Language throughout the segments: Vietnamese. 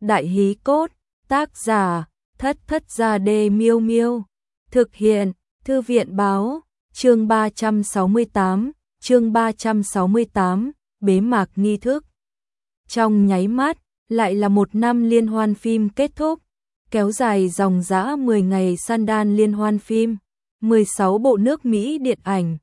Đại hí cốt, tác giả, Thất Thất Gia Đê Miêu Miêu. Thực hiện, Thư viện báo, chương 368, bế mạc nghi thức. Trong nháy mắt, lại là một năm liên hoan phim kết thúc, kéo dài dòng dã 10 ngày Sundance liên hoan phim, 16 bộ nước Mỹ điện ảnh,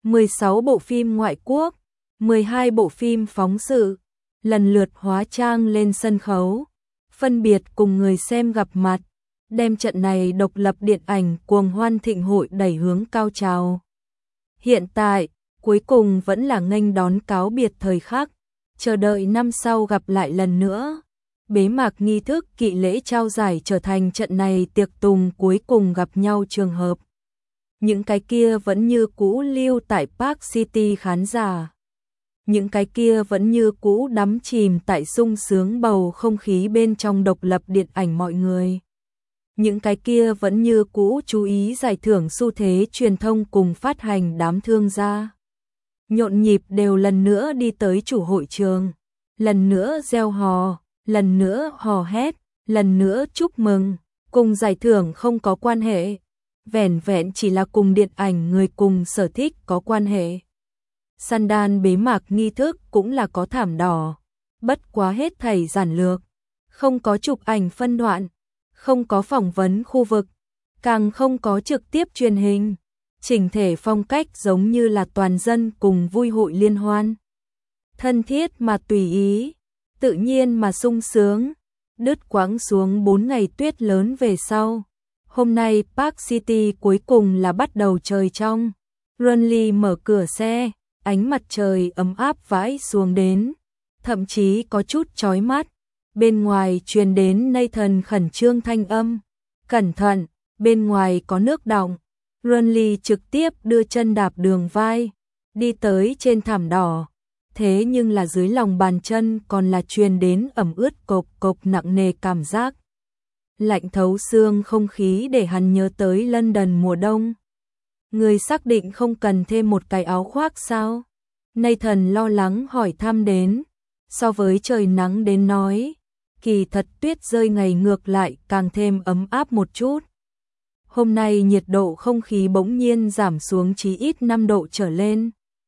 16 bộ phim ngoại quốc, 12 bộ phim phóng sự, lần lượt hóa trang lên sân khấu, phân biệt cùng người xem gặp mặt, đem trận này độc lập điện ảnh cuồng hoan thịnh hội đẩy hướng cao trào. Hiện tại, cuối cùng vẫn là nghênh đón cáo biệt thời khắc, chờ đợi năm sau gặp lại lần nữa. Bế mạc nghi thức kỵ lễ trao giải trở thành trận này tiệc tùng cuối cùng gặp nhau trường hợp. Những cái kia vẫn như cũ lưu tại Park City khán giả. Những cái kia vẫn như cũ đắm chìm tại sung sướng bầu không khí bên trong độc lập điện ảnh mọi người. Những cái kia vẫn như cũ chú ý giải thưởng xu thế truyền thông cùng phát hành đám thương gia. Nhộn nhịp đều lần nữa đi tới chủ hội trường, lần nữa reo hò, lần nữa hò hét, lần nữa chúc mừng, cùng giải thưởng không có quan hệ, vẻn vẹn chỉ là cùng điện ảnh người cùng sở thích có quan hệ. Sundance bế mạc nghi thức cũng là có thảm đỏ, bất quá hết thảy giản lược, không có chụp ảnh phân đoạn, không có phỏng vấn khu vực, càng không có trực tiếp truyền hình, chỉnh thể phong cách giống như là toàn dân cùng vui hội liên hoan. Thân thiết mà tùy ý, tự nhiên mà sung sướng, đứt quãng xuống 4 ngày tuyết lớn về sau. Hôm nay Park City cuối cùng là bắt đầu trời trong. Runley mở cửa xe, ánh mặt trời ấm áp vãi xuống đến, thậm chí có chút chói mắt. Bên ngoài truyền đến Nathan khẩn trương thanh âm. Cẩn thận, bên ngoài có nước đọng. Runley trực tiếp đưa chân đạp đường vai, đi tới trên thảm đỏ. Thế nhưng là dưới lòng bàn chân còn là truyền đến ẩm ướt cộc cộc nặng nề cảm giác. Lạnh thấu xương không khí để hắn nhớ tới London mùa đông. Người xác định không cần thêm một cái áo khoác sao? Nathan lo lắng hỏi thăm đến. So với trời nắng đến nói, kỳ thật tuyết rơi ngày ngược lại càng thêm ấm áp một chút. Hôm nay nhiệt độ không khí bỗng nhiên giảm xuống chí ít 5 độ trở lên.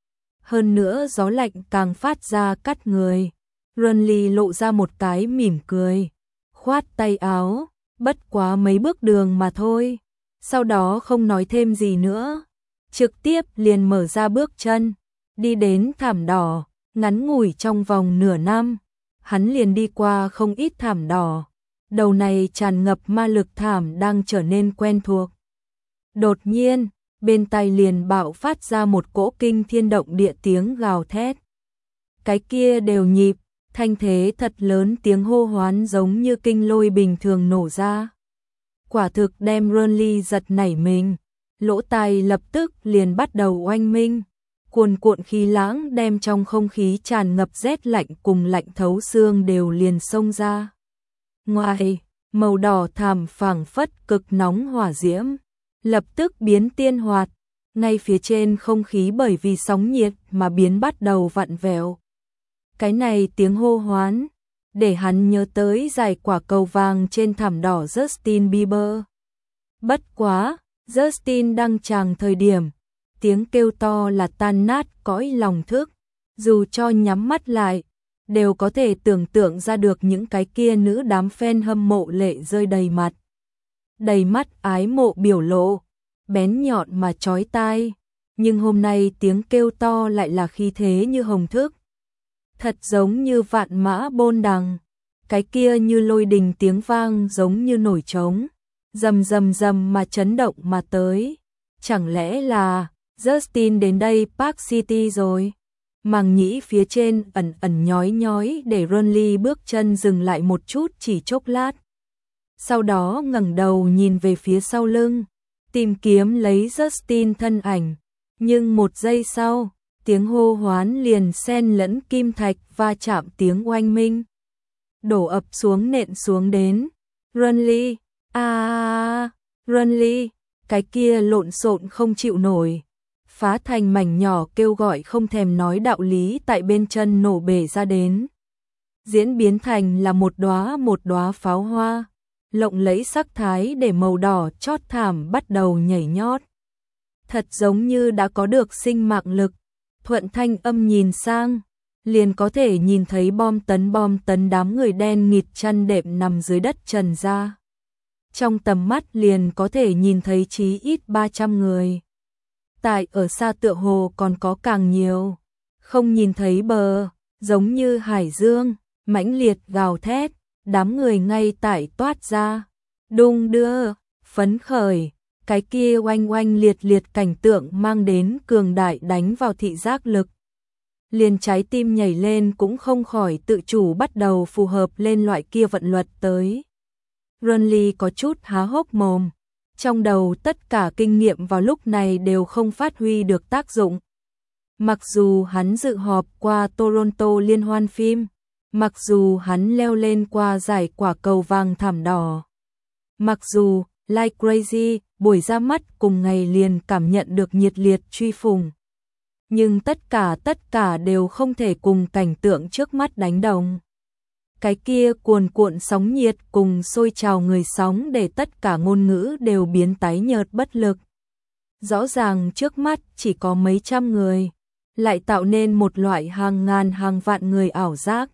Hơn nữa gió lạnh càng phát ra cắt người. Runley lộ ra một cái mỉm cười, khoát tay áo, bất quá mấy bước đường mà thôi. Sau đó không nói thêm gì nữa, trực tiếp liền mở ra bước chân, đi đến thảm đỏ. Ngắn ngủi trong vòng nửa năm, hắn liền đi qua không ít thảm đỏ. Đầu này tràn ngập ma lực thảm đang trở nên quen thuộc. Đột nhiên, bên tai liền bạo phát ra một cỗ kinh thiên động địa tiếng gào thét. Cái kia đều nhịp, thanh thế thật lớn, tiếng hô hoán giống như kinh lôi bình thường nổ ra. Quả thực đem Runley giật nảy mình, lỗ tai lập tức liền bắt đầu oanh minh. Cuồn cuộn khí lãng đem trong không khí tràn ngập rét lạnh cùng lạnh thấu xương đều liền xông ra. Ngoài, màu đỏ thẳm phảng phất cực nóng hỏa diễm, lập tức biến tiên hoạt, ngay phía trên không khí bởi vì sóng nhiệt mà biến bắt đầu vặn vẹo. Cái này tiếng hô hoán, để hắn nhớ tới giải quả cầu vàng trên thảm đỏ Justin Bieber. Bất quá, Justin đăng tràng thời điểm, tiếng kêu to là tan nát cõi lòng thức, dù cho nhắm mắt lại, đều có thể tưởng tượng ra được những cái kia nữ đám fan hâm mộ lệ rơi đầy mặt. Đầy mắt ái mộ biểu lộ, bén nhọn mà chói tai, nhưng hôm nay tiếng kêu to lại là khí thế như hồng thức. Thật giống như vạn mã bôn đằng, cái kia như lôi đình tiếng vang giống như nổi trống, rầm rầm rầm mà chấn động mà tới. Chẳng lẽ là Justin đến đây Park City rồi? Màng nhĩ phía trên ẩn ẩn nhói nhói để Runley bước chân dừng lại một chút chỉ chốc lát. Sau đó ngẩng đầu nhìn về phía sau lưng, tìm kiếm lấy Justin thân ảnh. Nhưng một giây sau, tiếng hô hoán liền xen lẫn kim thạch va chạm tiếng oanh minh. Đổ ập xuống nện xuống đến. Runley, Runley, cái kia lộn xộn không chịu nổi. Phá thành mảnh nhỏ kêu gọi không thèm nói đạo lý tại bên chân nổ bể ra đến. diễn biến thành là một đóa pháo hoa, lộng lẫy sắc thái để màu đỏ chót thảm bắt đầu nhảy nhót. Thật giống như đã có được sinh mạng lực. Thuận thanh âm nhìn sang, liền có thể nhìn thấy bom tấn đám người đen nghịt chăn đệm nằm dưới đất trần ra. Trong tầm mắt liền có thể nhìn thấy chí ít 300 người. Tại ở xa tựa hồ còn có càng nhiều. Không nhìn thấy bờ, giống như hải dương, mãnh liệt gào thét, đám người ngay tại toát ra. Đung đưa, phấn khởi, cái kia oanh oanh liệt liệt cảnh tượng mang đến cường đại đánh vào thị giác lực. Liền trái tim nhảy lên cũng không khỏi tự chủ bắt đầu phù hợp lên loại kia vận luật tới. Renly có chút há hốc mồm, trong đầu tất cả kinh nghiệm vào lúc này đều không phát huy được tác dụng. Mặc dù hắn dự họp qua Toronto liên hoan phim, mặc dù hắn leo lên qua giải quả cầu vàng thảm đỏ, mặc dù Like Crazy buổi ra mắt cùng ngày liền cảm nhận được nhiệt liệt truy phùng, nhưng tất cả đều không thể cùng cảnh tượng trước mắt đánh đồng. Cái kia cuồn cuộn sóng nhiệt cùng sôi trào người sóng để tất cả ngôn ngữ đều biến tái nhợt bất lực. Rõ ràng trước mắt chỉ có mấy trăm người, lại tạo nên một loại hàng ngàn hàng vạn người ảo giác.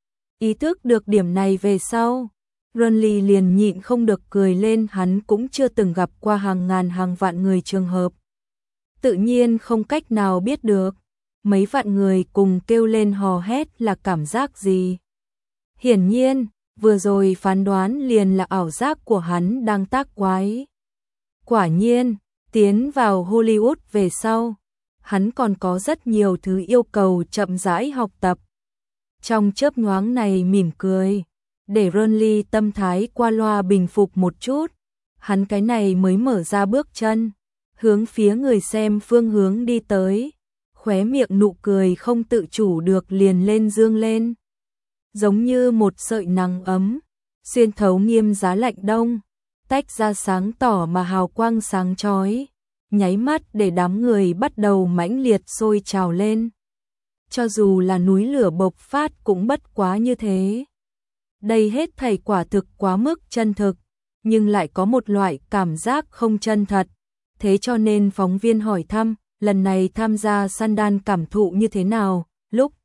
Ý thức được điểm này về sau, Renly liền nhịn không được cười lên, hắn cũng chưa từng gặp qua hàng ngàn hàng vạn người trường hợp. Tự nhiên không cách nào biết được, mấy vạn người cùng kêu lên hò hét là cảm giác gì. Hiển nhiên, vừa rồi phán đoán liền là ảo giác của hắn đang tác quái. Quả nhiên, tiến vào Hollywood về sau, hắn còn có rất nhiều thứ yêu cầu chậm rãi học tập. Trong chớp nhoáng này mỉm cười, để Renly tâm thái qua loa bình phục một chút, hắn cái này mới mở ra bước chân, hướng phía người xem phương hướng đi tới, khóe miệng nụ cười không tự chủ được liền lên dương lên. Giống như một sợi nắng ấm, xuyên thấu nghiêm giá lạnh đông, tách ra sáng tỏ mà hào quang sáng chói, nháy mắt để đám người bắt đầu mãnh liệt sôi trào lên. Cho dù là núi lửa bộc phát cũng bất quá như thế. Đây hết thảy quả thực quá mức chân thực, nhưng lại có một loại cảm giác không chân thật. Thế cho nên phóng viên hỏi thăm, lần này tham gia Sundance cảm thụ như thế nào, lúc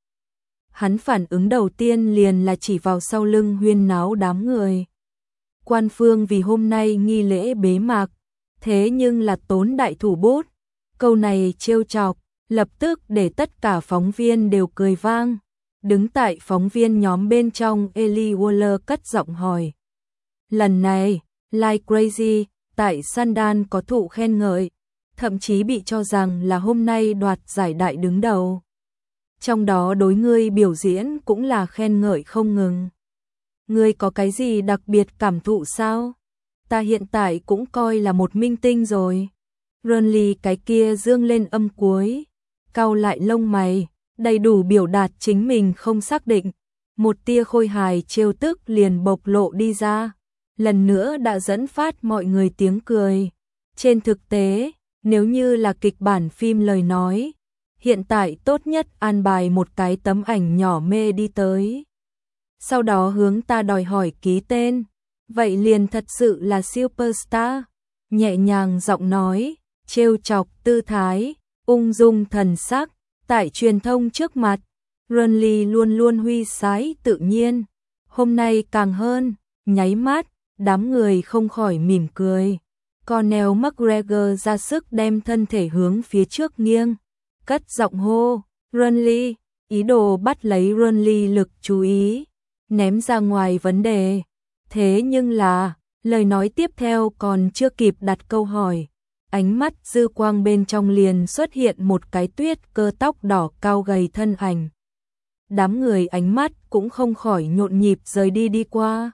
hắn phản ứng đầu tiên liền là chỉ vào sau lưng huyên náo đám người. Quan phương vì hôm nay nghi lễ bế mạc, thế nhưng là tốn đại thủ bút. Câu này trêu chọc, lập tức để tất cả phóng viên đều cười vang. Đứng tại phóng viên nhóm bên trong, Ellie Waller cất giọng hỏi. Lần này, Like Crazy, tại Sundance có thụ khen ngợi, thậm chí bị cho rằng là hôm nay đoạt giải đại đứng đầu. Trong đó đối ngươi biểu diễn cũng là khen ngợi không ngừng. Ngươi có cái gì đặc biệt cảm thụ sao? Ta hiện tại cũng coi là một minh tinh rồi. Renly cái kia dương lên âm cuối, cau lại lông mày, đầy đủ biểu đạt chính mình không xác định. Một tia khôi hài trêu tức liền bộc lộ đi ra, lần nữa đã dẫn phát mọi người tiếng cười. Trên thực tế, nếu như là kịch bản phim lời nói, hiện tại tốt nhất an bài một cái tấm ảnh nhỏ mê đi tới. Sau đó hướng ta đòi hỏi ký tên, vậy liền thật sự là superstar. Nhẹ nhàng giọng nói, trêu chọc tư thái, ung dung thần sắc, tại truyền thông trước mặt, Renly luôn luôn huy sái tự nhiên. Hôm nay càng hơn, nháy mắt, đám người không khỏi mỉm cười. Conor McGregor ra sức đem thân thể hướng phía trước nghiêng, cất giọng hô, Renly, ý đồ bắt lấy Renly lực chú ý, ném ra ngoài vấn đề. Thế nhưng là, lời nói tiếp theo còn chưa kịp đặt câu hỏi, ánh mắt dư quang bên trong liền xuất hiện một cái tuyết cơ tóc đỏ cao gầy thân ảnh. Đám người ánh mắt cũng không khỏi nhộn nhịp rời đi qua.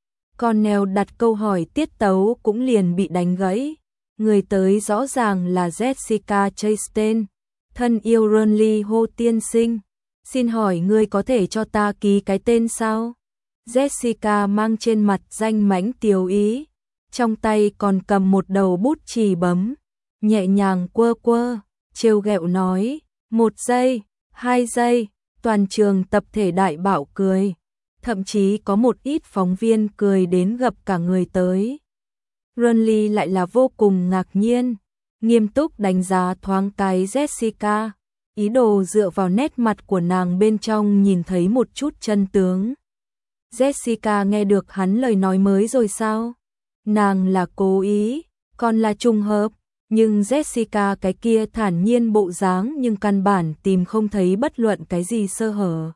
Conor đặt câu hỏi tiết tấu cũng liền bị đánh gãy. Người tới rõ ràng là Jessica Chastain, thân yêu Renly hô tiên sinh. Xin hỏi ngươi có thể cho ta ký cái tên sao? Jessica mang trên mặt danh mãnh tiếu ý, trong tay còn cầm một đầu bút chì bấm, nhẹ nhàng quơ quơ, trêu ghẹo nói, 1 giây, 2 giây, toàn trường tập thể đại bạo cười. thậm chí có một ít phóng viên cười đến gập cả người tới. Renly lại là vô cùng ngạc nhiên, nghiêm túc đánh giá thoáng cái Jessica, ý đồ dựa vào nét mặt của nàng bên trong nhìn thấy một chút chân tướng. Jessica nghe được hắn lời nói mới rồi sao? Nàng là cố ý, còn là trùng hợp, nhưng Jessica cái kia thản nhiên bộ dáng nhưng căn bản tìm không thấy bất luận cái gì sơ hở.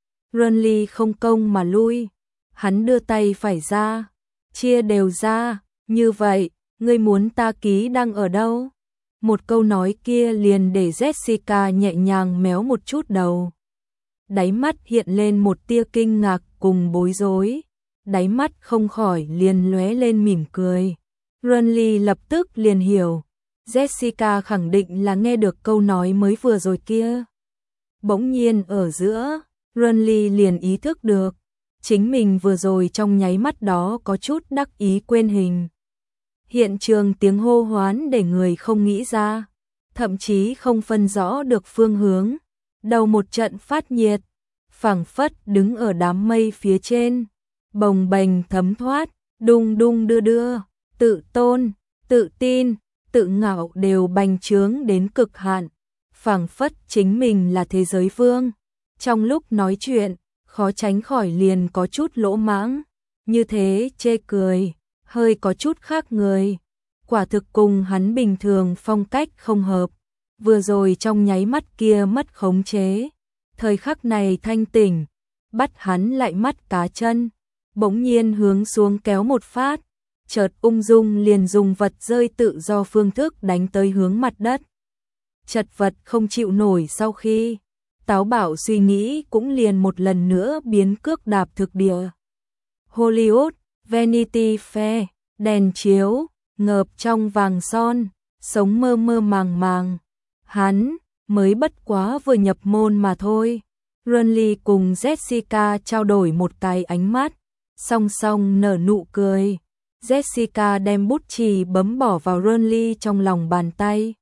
Renly không công mà lui, hắn đưa tay phải ra, chia đều ra, như vậy, ngươi muốn ta ký đăng ở đâu? Một câu nói kia liền để Jessica nhẹ nhàng méo một chút đầu. Đáy mắt hiện lên một tia kinh ngạc cùng bối rối, đáy mắt không khỏi liền lóe lên mỉm cười. Renly lập tức liền hiểu, Jessica khẳng định là nghe được câu nói mới vừa rồi kia. Bỗng nhiên ở giữa, Renly liền ý thức được, chính mình vừa rồi trong nháy mắt đó có chút đắc ý quên hình. Hiện trường tiếng hô hoán để người không nghĩ ra, thậm chí không phân rõ được phương hướng. Đầu một trận phát nhiệt, phảng phất đứng ở đám mây phía trên, bồng bềnh thấm thoát, đung đung đưa đưa, tự tôn, tự tin, tự ngạo đều bành trướng đến cực hạn, phảng phất chính mình là thế giới vương. Trong lúc nói chuyện, khó tránh khỏi liền có chút lỗ mãng, như thế chê cười, hơi có chút khác người. Quả thực cùng hắn bình thường phong cách không hợp, vừa rồi trong nháy mắt kia mất khống chế, thời khắc này thanh tỉnh, bắt hắn lại mắt cá chân, bỗng nhiên hướng xuống kéo một phát, chợt ung dung liền dùng vật rơi tự do phương thức đánh tới hướng mặt đất. Chật vật không chịu nổi sau khi, táo bạo suy nghĩ cũng liền một lần nữa biến cước đạp thực địa. Hollywood, Vanity Fair, đèn chiếu, ngợp trong vàng son, sống mơ mơ màng màng. Hắn mới bất quá vừa nhập môn mà thôi. Renly cùng Jessica trao đổi một cái ánh mắt, song song nở nụ cười. Jessica đem bút chì bấm bỏ vào Renly trong lòng bàn tay.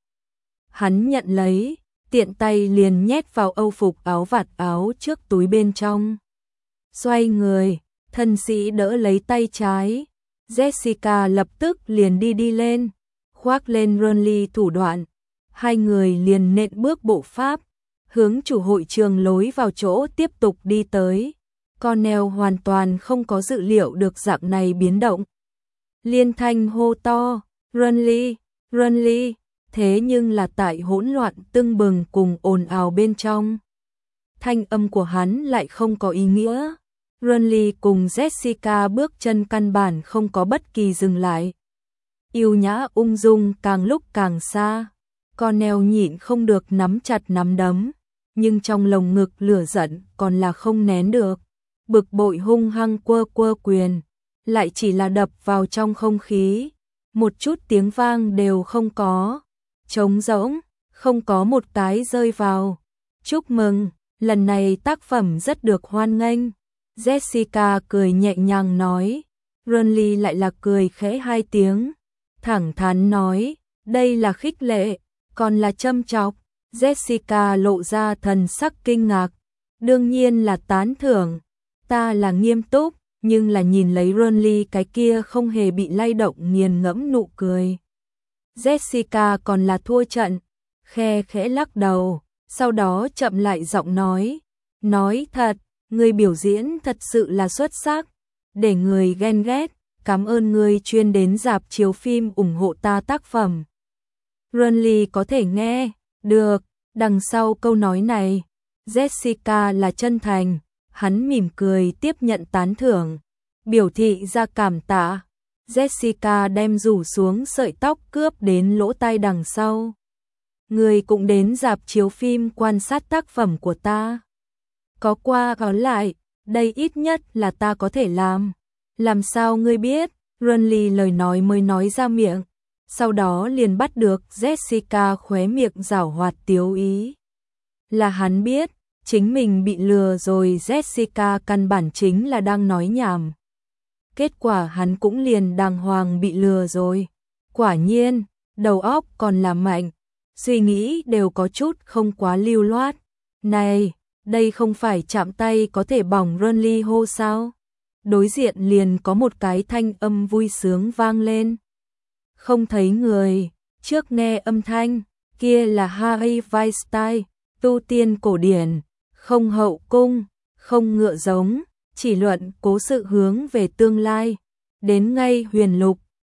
Hắn nhận lấy, tiện tay liền nhét vào âu phục áo vạt áo trước túi bên trong. Xoay người, thân sĩ đỡ lấy tay trái. Jessica lập tức liền đi lên, khoác lên Renly thủ đoạn. Hai người liền nện bước bộ pháp, hướng chủ hội trường lối vào chỗ tiếp tục đi tới. Cornell hoàn toàn không có dự liệu được dạng này biến động. Liên thanh hô to, Renly, Renly, thế nhưng là tại hỗn loạn tưng bừng cùng ồn ào bên trong. Thanh âm của hắn lại không có ý nghĩa. Renly cùng Jessica bước chân căn bản không có bất kỳ dừng lại. Yêu nhã ung dung càng lúc càng xa. Cornell nhịn không được nắm chặt nắm đấm, nhưng trong lồng ngực lửa giận còn là không nén được. Bực bội hung hăng quơ quyền, lại chỉ là đập vào trong không khí. Một chút tiếng vang đều không có. Trống rỗng, không có một cái rơi vào. Chúc mừng, lần này tác phẩm rất được hoan nghênh. Jessica cười nhẹ nhàng nói. Renly lại là cười khẽ hai tiếng, thẳng thắn nói, đây là khích lệ, còn là châm chọc. Jessica lộ ra thần sắc kinh ngạc, đương nhiên là tán thưởng, ta là nghiêm túc, nhưng là nhìn lấy Renly cái kia không hề bị lay động nghiền ngẫm nụ cười. Jessica còn là thua trận, khe khẽ lắc đầu, sau đó chậm lại giọng nói thật, người biểu diễn thật sự là xuất sắc, để người ghen ghét, cảm ơn người chuyên đến rạp chiếu phim ủng hộ ta tác phẩm. Renly có thể nghe được đằng sau câu nói này, Jessica là chân thành, hắn mỉm cười tiếp nhận tán thưởng, biểu thị ra cảm tạ. Jessica đem rủ xuống sợi tóc cướp đến lỗ tai đằng sau. Người cũng đến rạp chiếu phim quan sát tác phẩm của ta. Có qua có lại, đây ít nhất là ta có thể làm. Làm sao ngươi biết? Renly lời nói mới nói ra miệng, sau đó liền bắt được Jessica khóe miệng giảo hoạt tiếu ý. Là hắn biết, chính mình bị lừa rồi. Jessica căn bản chính là đang nói nhảm. Kết quả hắn cũng liền đàng hoàng bị lừa rồi. Quả nhiên, đầu óc còn là mạnh, suy nghĩ đều có chút không quá lưu loát. Này, đây không phải chạm tay có thể bỏng Renly hô sao? Đối diện liền có một cái thanh âm vui sướng vang lên. Không thấy người, trước nghe âm thanh, kia là Harry Weinstein, tu tiên cổ điển, không hậu cung, không ngựa giống, chỉ luận cố sự hướng về tương lai. Đến ngay huyền lục,